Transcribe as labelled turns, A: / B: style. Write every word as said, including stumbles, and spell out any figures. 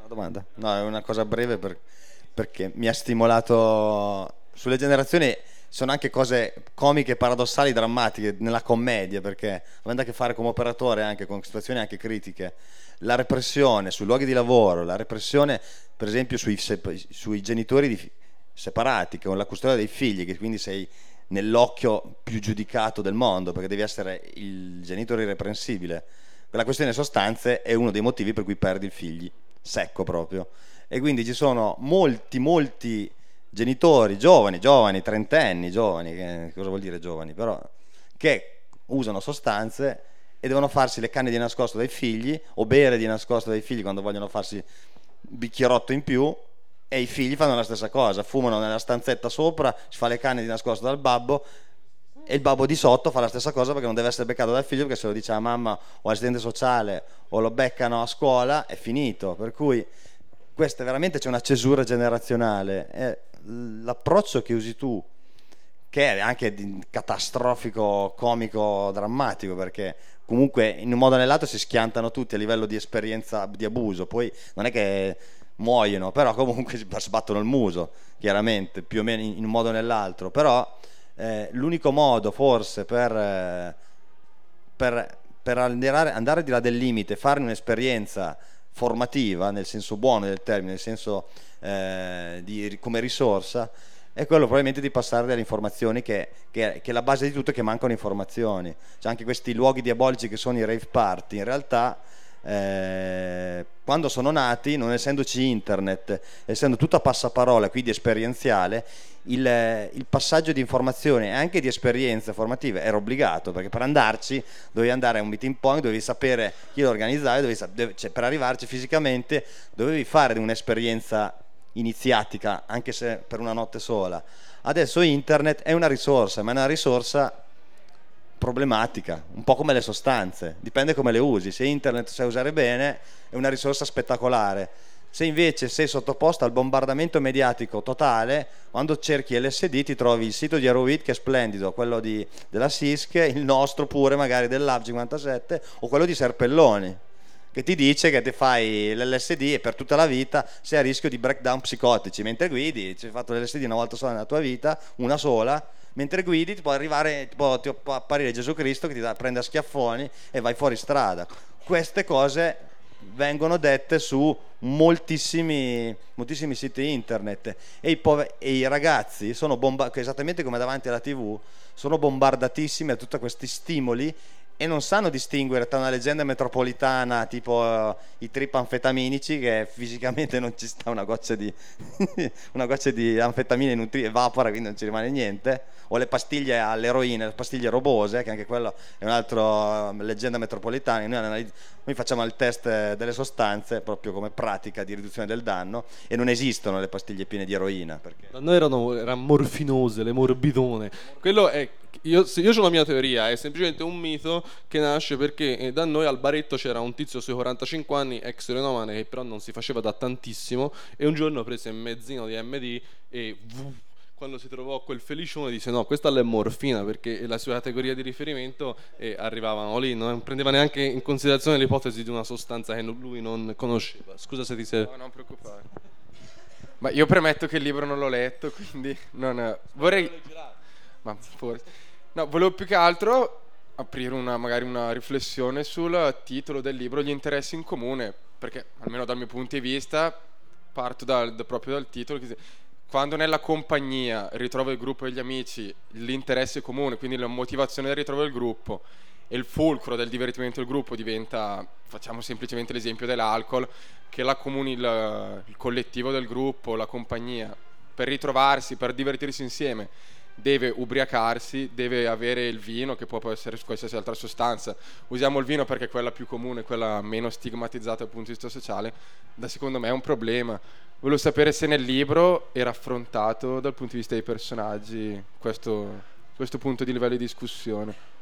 A: domanda? No, è una cosa breve per- perché mi ha stimolato sulle generazioni. Sono anche cose comiche, paradossali, drammatiche nella commedia, perché avendo a che fare come operatore anche con situazioni anche critiche, la repressione sui luoghi di lavoro, la repressione per esempio sui, sep- sui genitori di fi- separati, con la custodia dei figli, che quindi sei nell'occhio più giudicato del mondo, perché devi essere il genitore irreprensibile. La questione sostanze è uno dei motivi per cui perdi il figlio, secco proprio. E quindi ci sono molti, molti genitori giovani, giovani, trentenni, giovani, che, cosa vuol dire giovani, però, che usano sostanze e devono farsi le canne di nascosto dai figli o bere di nascosto dai figli quando vogliono farsi un bicchierotto in più, e i figli fanno la stessa cosa, fumano nella stanzetta sopra, si fa le canne di nascosto dal babbo e il babbo di sotto fa la stessa cosa perché non deve essere beccato dal figlio, perché se lo dice a mamma o assistente sociale o lo beccano a scuola è finito. Per cui questa veramente c'è una cesura generazionale e l'approccio che usi tu, che è anche di- catastrofico, comico, drammatico, perché comunque in un modo o nell'altro si schiantano tutti a livello di esperienza di abuso, poi non è che muoiono, però comunque si sbattono il muso, chiaramente, più o meno in in un modo o nell'altro, però eh, l'unico modo forse per, eh, per, per andare, andare di là del limite, fare un'esperienza formativa nel senso buono del termine, nel senso eh, di, come risorsa, è quello probabilmente di passare delle informazioni che, che, che è la base di tutto, è che mancano informazioni. C'è anche questi luoghi diabolici che sono i rave party, in realtà eh, quando sono nati, non essendoci internet, essendo tutto a passaparola, quindi esperienziale, il, il passaggio di informazioni e anche di esperienze formative era obbligato, perché per andarci dovevi andare a un meeting point, dovevi sapere chi lo organizzava, dovevi sap- cioè, per arrivarci fisicamente dovevi fare un'esperienza iniziatica, anche se per una notte sola. Adesso internet è una risorsa, ma è una risorsa problematica, un po' come le sostanze, dipende come le usi. Se internet sai usare bene è una risorsa spettacolare, se invece sei sottoposto al bombardamento mediatico totale, quando cerchi L S D ti trovi il sito di Aerovit che è splendido, quello di, della S I S C, il nostro pure magari dell'A B cinquantasette o quello di Serpelloni, che ti dice che ti fai l'L S D e per tutta la vita sei a rischio di breakdown psicotici. Mentre guidi, ci hai fatto l'L S D una volta sola nella tua vita, una sola, mentre guidi ti può arrivare, ti può, ti può apparire Gesù Cristo che ti dà, prende a schiaffoni e vai fuori strada. Queste cose vengono dette su moltissimi, moltissimi siti internet e i, pove- e i ragazzi sono bomba- esattamente come davanti alla tivù, sono bombardatissimi da tutti questi stimoli e non sanno distinguere tra una leggenda metropolitana tipo eh, i trip anfetaminici, che fisicamente non ci sta una goccia di una goccia di anfetamina in un tri- evapora, quindi non ci rimane niente, o le pastiglie all'eroina, le pastiglie robose, che anche quello è un'altra leggenda metropolitana. Noi, analizz- noi facciamo il test eh, delle sostanze proprio come pratica di riduzione del danno e non esistono le pastiglie piene di eroina, perché
B: Da noi erano, erano morfinose, le morbidone. Quello è. Io, se io ho la mia teoria, è semplicemente un mito che nasce perché eh, da noi al baretto c'era un tizio sui quarantacinque anni, ex renomane, che però non si faceva da tantissimo, e un giorno prese un mezzino di M D e vuh, quando si trovò quel felicione disse no, questa è morfina, perché la sua categoria di riferimento e arrivavano lì, non prendeva neanche in considerazione l'ipotesi di una sostanza che lui non conosceva. Scusa se ti sei.
C: No, non preoccupare. Ma io premetto che il libro non l'ho letto, quindi non vorrei. Ma forse. No, volevo più che altro aprire una, magari una riflessione sul titolo del libro, Gli interessi in comune, perché almeno dal mio punto di vista parto dal, da- proprio dal titolo. Che quando nella compagnia ritrovo il gruppo degli amici, l'interesse comune, quindi la motivazione del ritrovo del gruppo e il fulcro del divertimento del gruppo diventa, facciamo semplicemente l'esempio dell'alcol, che la comuni, il, il collettivo del gruppo, la compagnia, per ritrovarsi, per divertirsi insieme, deve ubriacarsi, deve avere il vino, che può essere qualsiasi altra sostanza. Usiamo il vino perché è quella più comune, quella meno stigmatizzata dal punto di vista sociale. Da secondo me è un problema. Volevo sapere se nel libro era affrontato dal punto di vista dei personaggi questo, questo punto di livello di discussione.